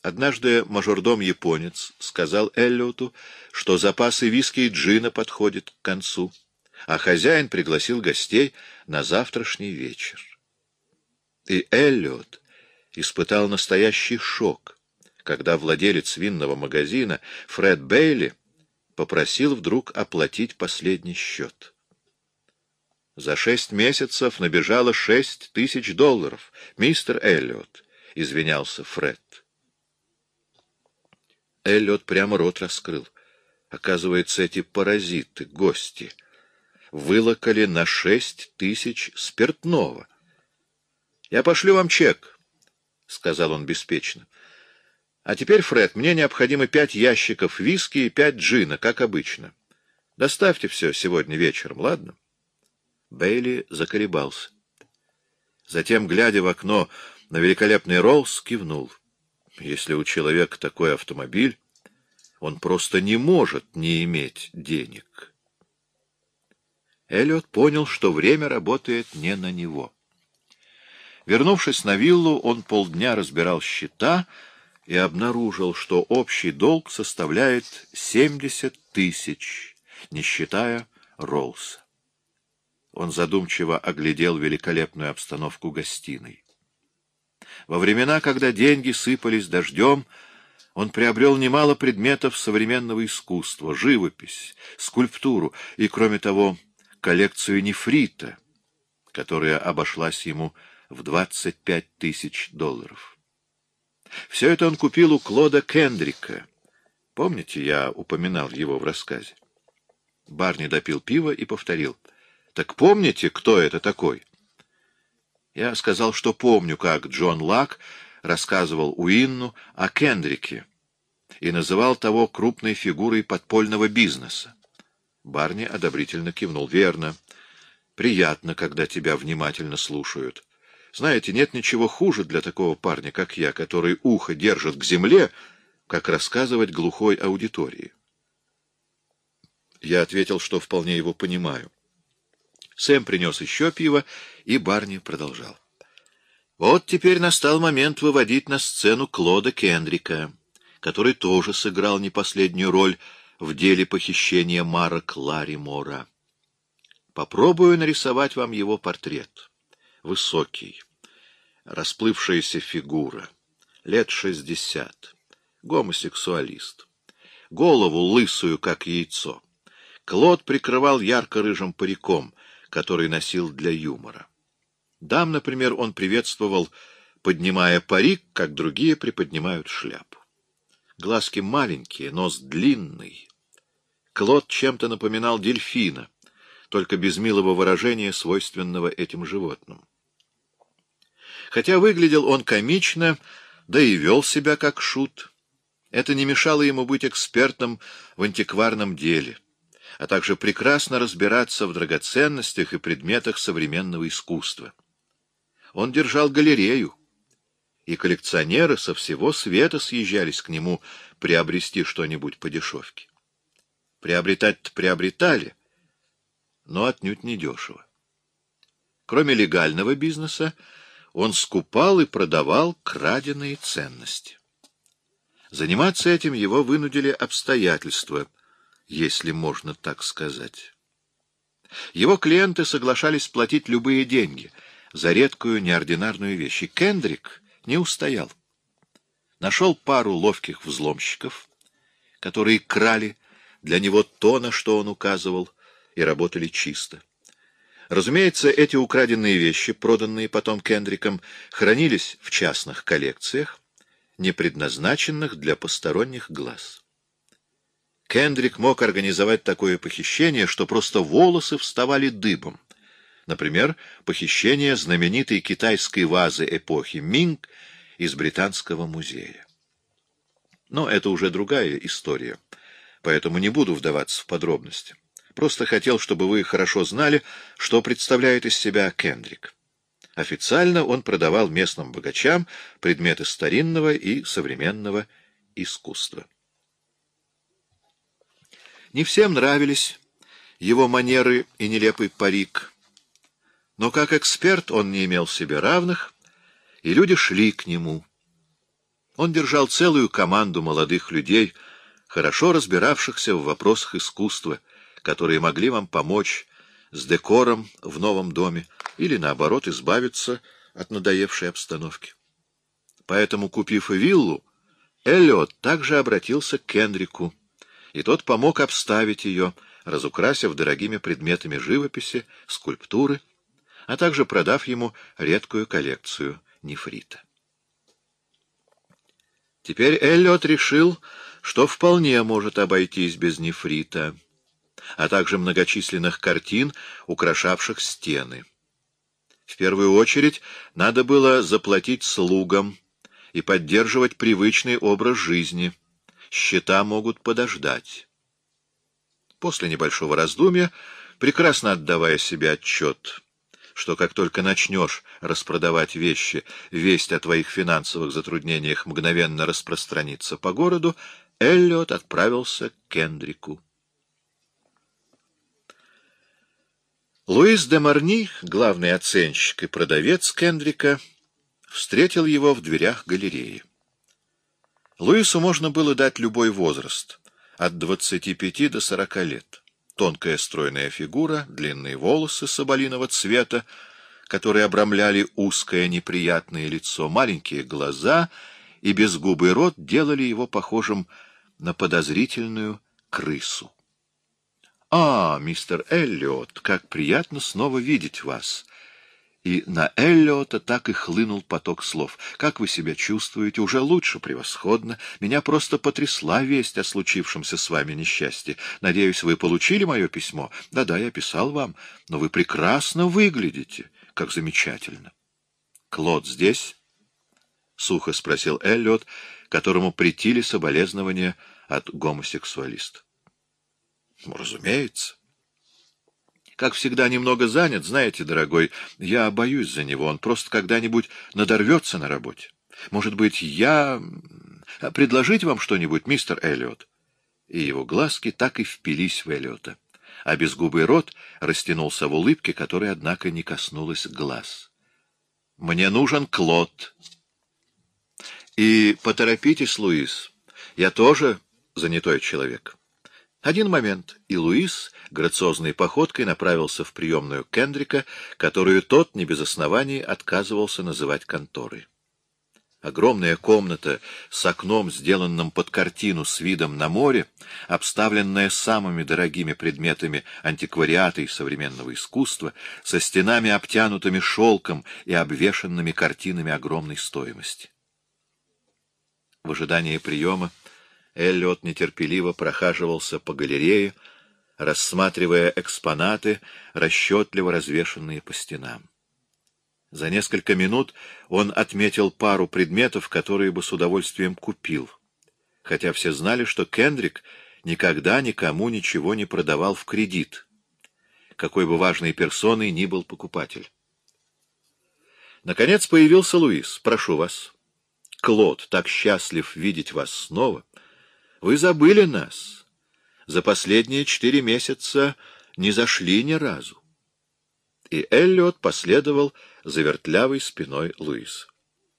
Однажды мажордом-японец сказал Эллиоту, что запасы виски и джина подходят к концу, а хозяин пригласил гостей на завтрашний вечер. И Эллиот испытал настоящий шок, когда владелец винного магазина Фред Бейли попросил вдруг оплатить последний счет. «За 6 месяцев набежало $6000, мистер Эллиот», — извинялся Фред. Эллиот прямо рот раскрыл. Оказывается, эти паразиты, гости, вылокали на 6000 спиртного. «Я пошлю вам чек», — сказал он беспечно. «А теперь, Фред, мне необходимо 5 ящиков виски и 5 джина, как обычно. Доставьте все сегодня вечером, ладно?» Бейли заколебался. Затем, глядя в окно на великолепный Роллс, кивнул. Если у человека такой автомобиль, он просто не может не иметь денег. Эллиот понял, что время работает не на него. Вернувшись на виллу, он полдня разбирал счета и обнаружил, что общий долг составляет 70 000, не считая Роллса. Он задумчиво оглядел великолепную обстановку гостиной. Во времена, когда деньги сыпались дождем, он приобрел немало предметов современного искусства, живопись, скульптуру и, кроме того, коллекцию нефрита, которая обошлась ему в $25 000. Все это он купил у Клода Кендрика. Помните, я упоминал его в рассказе? Барни допил пиво и повторил: «Так помните, кто это такой?» Я сказал, что помню, как Джон Лак рассказывал Уинну о Кендрике и называл того крупной фигурой подпольного бизнеса. Барни одобрительно кивнул. «Верно. Приятно, когда тебя внимательно слушают. Знаете, нет ничего хуже для такого парня, как я, который ухо держит к земле, как рассказывать глухой аудитории». Я ответил, что вполне его понимаю. Сэм принес еще пиво, и Барни продолжал. Вот теперь настал момент выводить на сцену Клода Кендрика, который тоже сыграл не последнюю роль в деле похищения марок Ларримора. Попробую нарисовать вам его портрет. Высокий, расплывшаяся фигура, лет 60, гомосексуалист, голову лысую, как яйцо. Клод прикрывал ярко-рыжим париком, который носил для юмора. Дам, например, он приветствовал, поднимая парик, как другие приподнимают шляпу. Глазки маленькие, нос длинный. Клод чем-то напоминал дельфина, только без милого выражения, свойственного этим животным. Хотя выглядел он комично, да и вел себя как шут, это не мешало ему быть экспертом в антикварном деле, а также прекрасно разбираться в драгоценностях и предметах современного искусства. Он держал галерею, и коллекционеры со всего света съезжались к нему приобрести что-нибудь по дешевке. Приобретать-то приобретали, но отнюдь не дешево. Кроме легального бизнеса, он скупал и продавал краденые ценности. Заниматься этим его вынудили обстоятельства, если можно так сказать. Его клиенты соглашались платить любые деньги за редкую неординарную вещь, и Кендрик не устоял. Нашел пару ловких взломщиков, которые крали для него то, на что он указывал, и работали чисто. Разумеется, эти украденные вещи, проданные потом Кендриком, хранились в частных коллекциях, не предназначенных для посторонних глаз. Кендрик мог организовать такое похищение, что просто волосы вставали дыбом. Например, похищение знаменитой китайской вазы эпохи Минг из Британского музея. Но это уже другая история, поэтому не буду вдаваться в подробности. Просто хотел, чтобы вы хорошо знали, что представляет из себя Кендрик. Официально он продавал местным богачам предметы старинного и современного искусства. Не всем нравились его манеры и нелепый парик, но как эксперт он не имел себе равных, и люди шли к нему. Он держал целую команду молодых людей, хорошо разбиравшихся в вопросах искусства, которые могли вам помочь с декором в новом доме или, наоборот, избавиться от надоевшей обстановки. Поэтому, купив виллу, Эллиот также обратился к Кендрику, и тот помог обставить ее, разукрасив дорогими предметами живописи, скульптуры, а также продав ему редкую коллекцию нефрита. Теперь Эллиот решил, что вполне может обойтись без нефрита, а также многочисленных картин, украшавших стены. В первую очередь надо было заплатить слугам и поддерживать привычный образ жизни. Счета могут подождать. После небольшого раздумья, прекрасно отдавая себе отчет, что как только начнешь распродавать вещи, весть о твоих финансовых затруднениях мгновенно распространится по городу, Эллиот отправился к Кендрику. Луис де Марни, главный оценщик и продавец Кендрика, встретил его в дверях галереи. Луису можно было дать любой возраст, от 25 до 40 лет. Тонкая стройная фигура, длинные волосы соболиного цвета, которые обрамляли узкое неприятное лицо, маленькие глаза и безгубый рот делали его похожим на подозрительную крысу. — А, мистер Эллиот, как приятно снова видеть вас! И на Эллиота так и хлынул поток слов. «Как вы себя чувствуете? Уже лучше, превосходно. Меня просто потрясла весть о случившемся с вами несчастье. Надеюсь, вы получили мое письмо? Да-да, я писал вам. Но вы прекрасно выглядите. Как замечательно!» «Клод здесь?» — сухо спросил Эллиот, которому претили соболезнования от гомосексуалиста. «Разумеется. Как всегда, немного занят, знаете, дорогой, я боюсь за него, он просто когда-нибудь надорвется на работе. Может быть, я... предложить вам что-нибудь, мистер Эллиот?» И его глазки так и впились в Эллиота, а безгубый рот растянулся в улыбке, которая, однако, не коснулась глаз. «Мне нужен Клод. И поторопитесь, Луис, я тоже занятой человек». Один момент, и Луис грациозной походкой направился в приемную Кендрика, которую тот, не без оснований, отказывался называть конторой. Огромная комната с окном, сделанным под картину с видом на море, обставленная самыми дорогими предметами антиквариата и современного искусства, со стенами, обтянутыми шелком и обвешанными картинами огромной стоимости. В ожидании приема Эллиот нетерпеливо прохаживался по галерее, рассматривая экспонаты, расчетливо развешанные по стенам. За несколько минут он отметил пару предметов, которые бы с удовольствием купил, хотя все знали, что Кендрик никогда никому ничего не продавал в кредит, какой бы важной персоной ни был покупатель. Наконец появился Луис. «Прошу вас. Клод так счастлив видеть вас снова. Вы забыли нас. За последние 4 месяца не зашли ни разу». И Эллиот последовал за вертлявой спиной Луиса.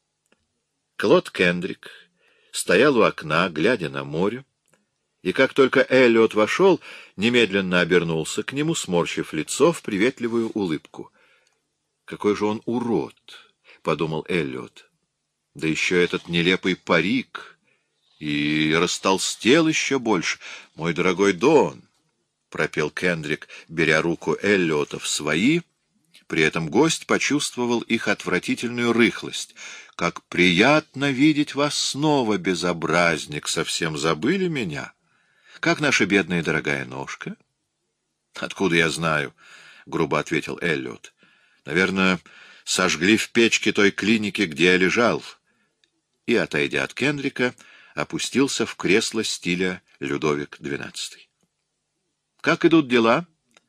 Клод Кендрик стоял у окна, глядя на море, и как только Эллиот вошел, немедленно обернулся к нему, сморщив лицо в приветливую улыбку. «Какой же он урод!» — подумал Эллиот. «Да еще этот нелепый парик!» И растолстел еще больше. «Мой дорогой Дон», — пропел Кендрик, беря руку Эллиота в свои, при этом гость почувствовал их отвратительную рыхлость. «Как приятно видеть вас снова, безобразник! Совсем забыли меня? Как наша бедная дорогая ножка?» «Откуда я знаю?» — грубо ответил Эллиот. «Наверное, сожгли в печке той клиники, где я лежал». И, отойдя от Кендрика, опустился в кресло стиля Людовик XII. «Как идут дела?»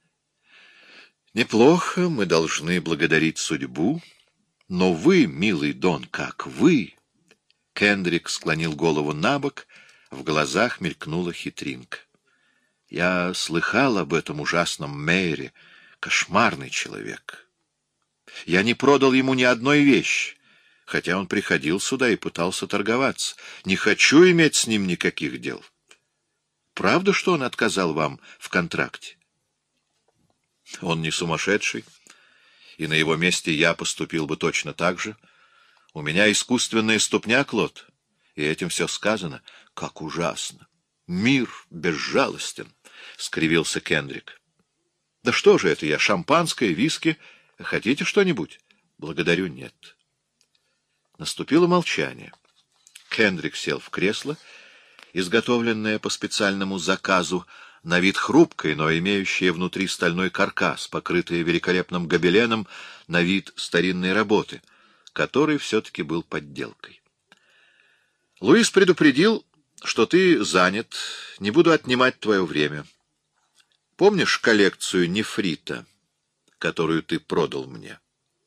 «Неплохо, мы должны благодарить судьбу. Но вы, милый Дон, как вы?» Кендрик склонил голову набок, в глазах мелькнула хитринка. «Я слыхал об этом ужасном мэре, кошмарный человек. Я не продал ему ни одной вещи, хотя он приходил сюда и пытался торговаться. Не хочу иметь с ним никаких дел. Правда, что он отказал вам в контракте? Он не сумасшедший, и на его месте я поступил бы точно так же. У меня искусственная ступня, Клод, и этим все сказано. Как ужасно! Мир безжалостен, — скривился Кендрик. Да что же это я, шампанское, виски? Хотите что-нибудь? Благодарю, нет. Наступило молчание. Кендрик сел в кресло, изготовленное по специальному заказу, на вид хрупкое, но имеющее внутри стальной каркас, покрытое великолепным гобеленом, на вид старинной работы, который все-таки был подделкой. Луис предупредил, что ты занят, не буду отнимать твое время. Помнишь коллекцию нефрита, которую ты продал мне?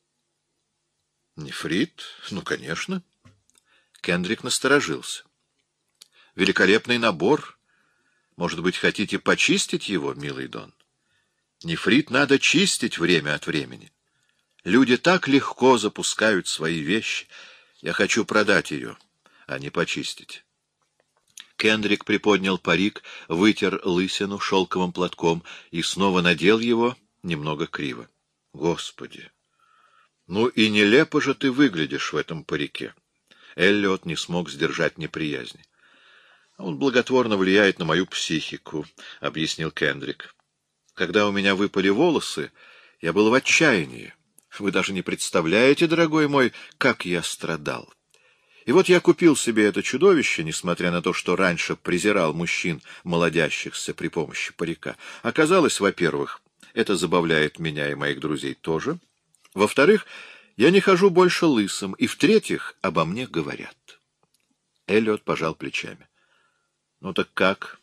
Нефрит? Ну, конечно. Кендрик насторожился. Великолепный набор. Может быть, хотите почистить его, милый Дон? Нефрит надо чистить время от времени. Люди так легко запускают свои вещи. Я хочу продать ее, а не почистить. Кендрик приподнял парик, вытер лысину шелковым платком и снова надел его немного криво. Господи! Ну и нелепо же ты выглядишь в этом парике. Эллиот не смог сдержать неприязни. Он благотворно влияет на мою психику, — объяснил Кендрик. Когда у меня выпали волосы, я был в отчаянии. Вы даже не представляете, дорогой мой, как я страдал. И вот я купил себе это чудовище, несмотря на то, что раньше презирал мужчин, молодящихся при помощи парика. Оказалось, во-первых, это забавляет меня и моих друзей тоже. Во-вторых, я не хожу больше лысым. И в-третьих, обо мне говорят. Эллиот пожал плечами. Ну так как?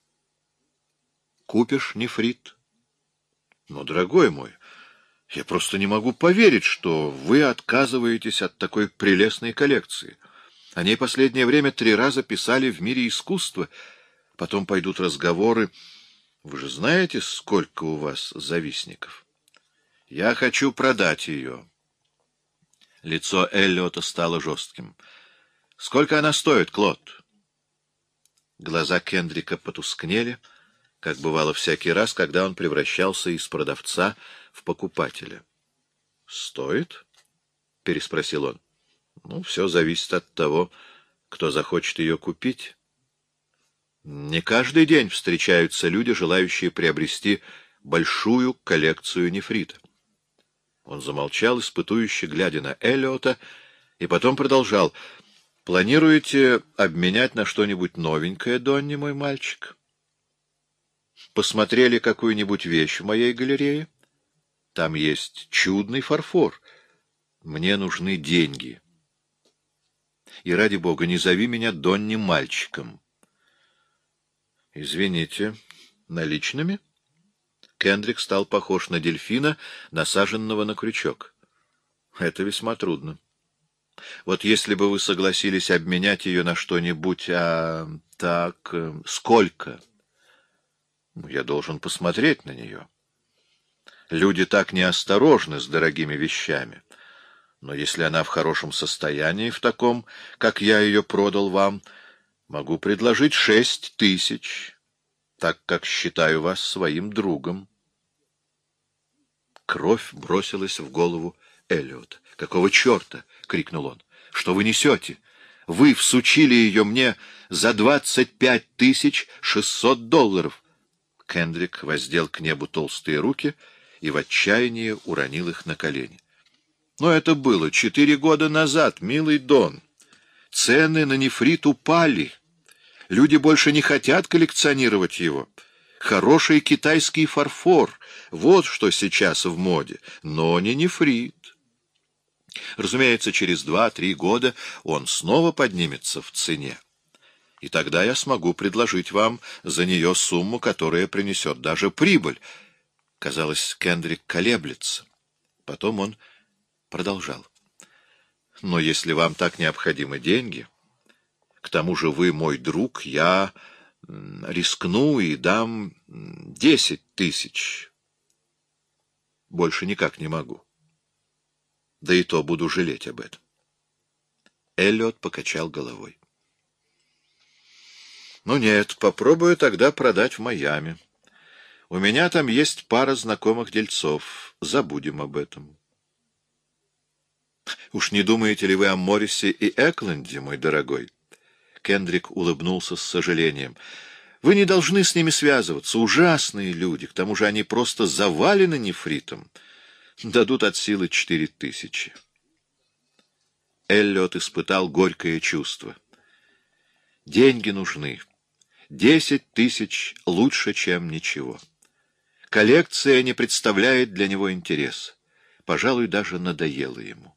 Купишь нефрит? Ну, дорогой мой, я просто не могу поверить, что вы отказываетесь от такой прелестной коллекции. О ней последнее время 3 раза писали в мире искусства. Потом пойдут разговоры. Вы же знаете, сколько у вас завистников? Я хочу продать ее. Лицо Эллиота стало жестким. Сколько она стоит, Клод? Глаза Кендрика потускнели, как бывало всякий раз, когда он превращался из продавца в покупателя. — Стоит? — переспросил он. — Ну, все зависит от того, кто захочет ее купить. Не каждый день встречаются люди, желающие приобрести большую коллекцию нефрита. Он замолчал, испытующе глядя на Эллиота, и потом продолжал. — Планируете обменять на что-нибудь новенькое, Донни, мой мальчик? Посмотрели какую-нибудь вещь в моей галерее? Там есть чудный фарфор. Мне нужны деньги. И ради бога, не зови меня Донни мальчиком. — Извините, наличными? Кендрик стал похож на дельфина, насаженного на крючок. — Это весьма трудно. Вот если бы вы согласились обменять ее на что-нибудь, сколько? Я должен посмотреть на нее. Люди так неосторожны с дорогими вещами. Но если она в хорошем состоянии, в таком, как я ее продал вам, могу предложить 6000, так как считаю вас своим другом. Кровь бросилась в голову Эллиота. — Какого черта? — крикнул он. — Что вы несете? Вы всучили ее мне за $25600. Кендрик воздел к небу толстые руки и в отчаянии уронил их на колени. — Но это было 4 года назад, милый Дон. Цены на нефрит упали. Люди больше не хотят коллекционировать его. Хороший китайский фарфор — вот что сейчас в моде, но не нефрит. Разумеется, через 2-3 года он снова поднимется в цене. И тогда я смогу предложить вам за нее сумму, которая принесет даже прибыль. Казалось, Кендрик колеблется. Потом он продолжал. Но если вам так необходимы деньги, к тому же вы мой друг, я рискну и дам 10 000. Больше никак не могу. Да и то буду жалеть об этом. Эллиот покачал головой. Ну нет, попробую тогда продать в Майами. У меня там есть пара знакомых дельцов. Забудем об этом. Уж не думаете ли вы о Моррисе и Экленде, мой дорогой? Кендрик улыбнулся с сожалением. Вы не должны с ними связываться. Ужасные люди. К тому же они просто завалены нефритом. Дадут от силы 4000. Эллиот испытал горькое чувство. Деньги нужны. 10 000 лучше, чем ничего. Коллекция не представляет для него интереса. Пожалуй, даже надоело ему.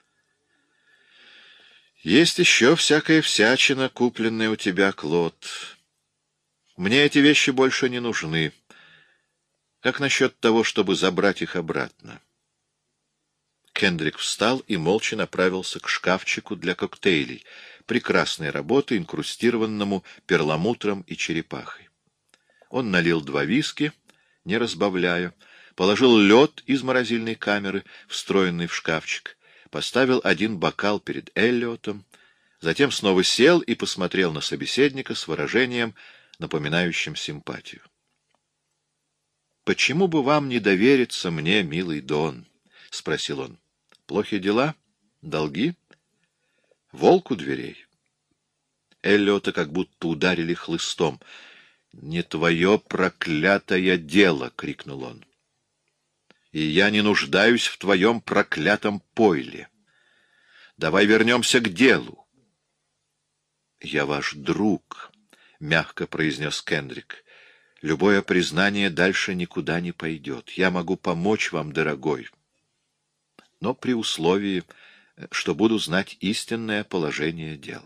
Есть еще всякая всячина, купленная у тебя, Клод. Мне эти вещи больше не нужны. Как насчет того, чтобы забрать их обратно? Кендрик встал и молча направился к шкафчику для коктейлей, прекрасной работы, инкрустированному перламутром и черепахой. Он налил 2 виски, не разбавляя, положил лед из морозильной камеры, встроенный в шкафчик, поставил 1 бокал перед Эллиотом, затем снова сел и посмотрел на собеседника с выражением, напоминающим симпатию. «Почему бы вам не довериться мне, милый Дон?» — спросил он. «Плохи дела? Долги? Волк у дверей?» Эллиота как будто ударили хлыстом. «Не твое проклятое дело!» — крикнул он. «И я не нуждаюсь в твоем проклятом пойле. Давай вернемся к делу». «Я ваш друг», — мягко произнес Кендрик. «Любое признание дальше никуда не пойдет. Я могу помочь вам, дорогой, но при условии, что буду знать истинное положение дел».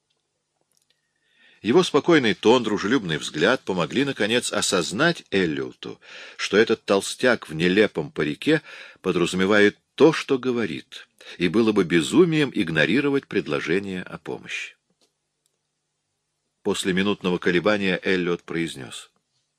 Его спокойный тон, дружелюбный взгляд помогли, наконец, осознать Эллиоту, что этот толстяк в нелепом парике подразумевает то, что говорит, и было бы безумием игнорировать предложение о помощи. После минутного колебания Эллиот произнес.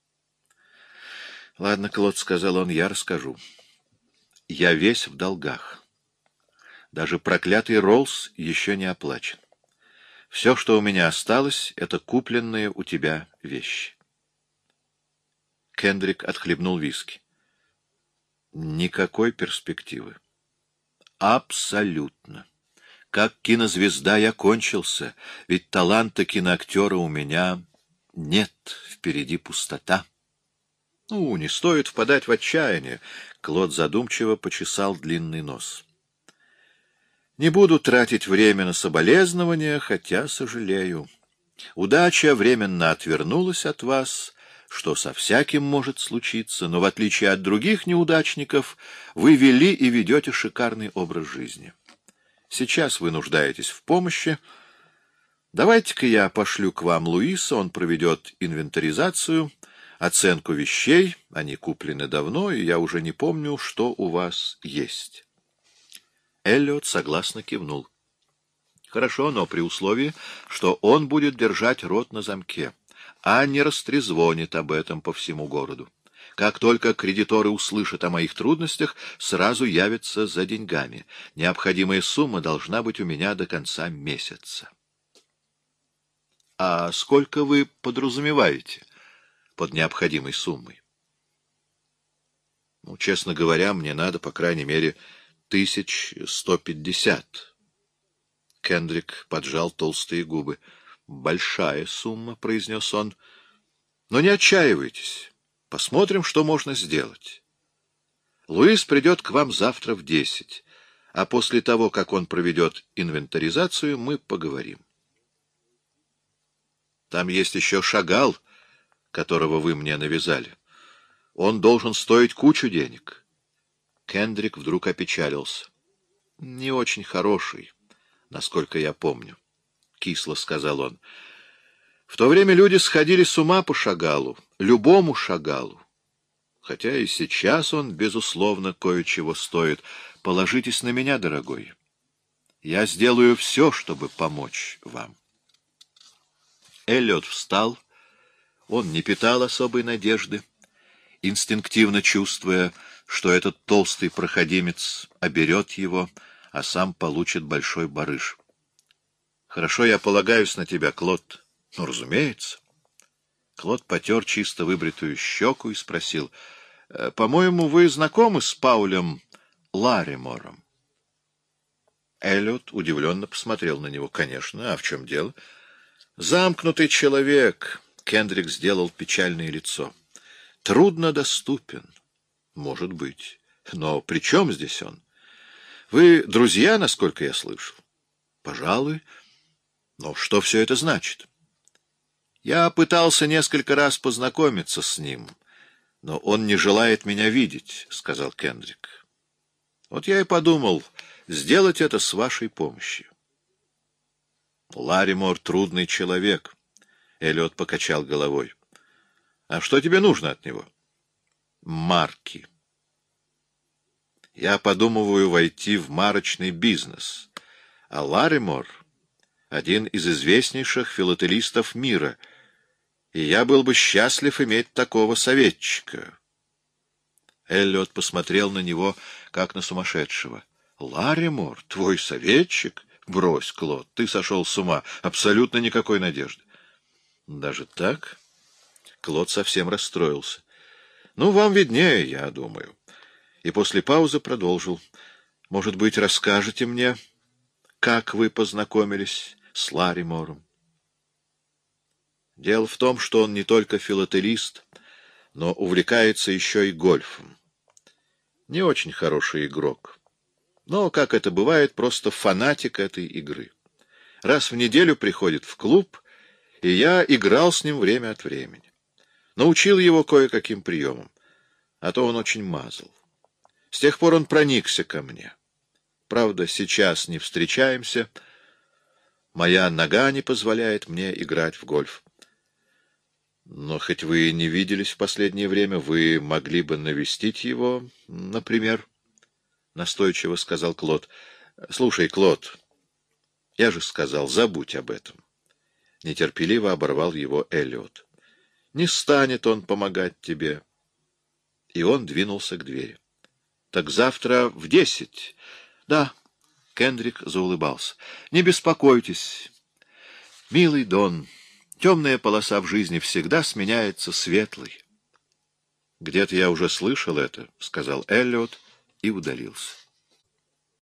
«Ладно, Клод, — сказал он, — я расскажу. Я весь в долгах. Даже проклятый Роллс еще не оплачен. Все, что у меня осталось, — это купленные у тебя вещи». Кендрик отхлебнул виски. «Никакой перспективы». «Абсолютно. Как кинозвезда я кончился, ведь таланта киноактера у меня нет, впереди пустота». «Ну, не стоит впадать в отчаяние», — Клод задумчиво почесал длинный нос. «Не буду тратить время на соболезнования, хотя сожалею. Удача временно отвернулась от вас, что со всяким может случиться, но в отличие от других неудачников, вы вели и ведете шикарный образ жизни. Сейчас вы нуждаетесь в помощи. Давайте-ка я пошлю к вам Луиса, он проведет инвентаризацию, оценку вещей, они куплены давно, и я уже не помню, что у вас есть». Эллиот согласно кивнул. «Хорошо, но при условии, что он будет держать рот на замке, а не растрезвонит об этом по всему городу. Как только кредиторы услышат о моих трудностях, сразу явятся за деньгами. Необходимая сумма должна быть у меня до конца месяца». «А сколько вы подразумеваете под необходимой суммой?» «Ну, честно говоря, мне надо, по крайней мере, 1150. Кендрик поджал толстые губы. «Большая сумма», — произнес он. «Но не отчаивайтесь. Посмотрим, что можно сделать. Луис придет к вам завтра в 10, а после того, как он проведет инвентаризацию, мы поговорим. Там есть еще Шагал, которого вы мне навязали. Он должен стоить кучу денег». Кендрик вдруг опечалился. «Не очень хороший, насколько я помню», — кисло сказал он. «В то время люди сходили с ума по Шагалу, любому Шагалу. Хотя и сейчас он, безусловно, кое-чего стоит. Положитесь на меня, дорогой. Я сделаю все, чтобы помочь вам». Эллиот встал. Он не питал особой надежды, инстинктивно чувствуя, что этот толстый проходимец оберет его, а сам получит большой барыш. Хорошо, я полагаюсь на тебя, Клод. Ну, разумеется. Клод потер чисто выбритую щеку и спросил: по-моему, вы знакомы с Паулем Ларримором? Эллиот удивленно посмотрел на него. Конечно, а в чем дело? Замкнутый человек. Кендрик сделал печальное лицо. Трудно доступен. Может быть. Но при чем здесь он? Вы друзья, насколько я слышал? Пожалуй. Но что все это значит? Я пытался несколько раз познакомиться с ним, но он не желает меня видеть, — сказал Кендрик. Вот я и подумал сделать это с вашей помощью. Ларримор — трудный человек. Эллиот покачал головой. А что тебе нужно от него? Марки. Я подумываю войти в марочный бизнес, а Ларримор — один из известнейших филателистов мира, и я был бы счастлив иметь такого советчика. Эллиот посмотрел на него, как на сумасшедшего. — Ларримор, твой советчик? Брось, Клод, ты сошел с ума. Абсолютно никакой надежды. — Даже так? Клод совсем расстроился. — Ну, вам виднее, я думаю. И после паузы продолжил. — Может быть, расскажете мне, как вы познакомились с Ларримором? Дело в том, что он не только филателист, но увлекается еще и гольфом. Не очень хороший игрок, но, как это бывает, просто фанатик этой игры. Раз в неделю приходит в клуб, и я играл с ним время от времени. Научил его кое-каким приемам, а то он очень мазал. С тех пор он проникся ко мне. Правда, сейчас не встречаемся. Моя нога не позволяет мне играть в гольф. Но хоть вы и не виделись в последнее время, вы могли бы навестить его, например, — настойчиво сказал Клод. — Слушай, Клод, я же сказал, забудь об этом. Нетерпеливо оборвал его Эллиот. Не станет он помогать тебе. И он двинулся к двери. — Так завтра в 10. — Да. Кендрик заулыбался. — Не беспокойтесь, милый Дон. Темная полоса в жизни всегда сменяется светлой. — Где-то я уже слышал это, — сказал Эллиот и удалился.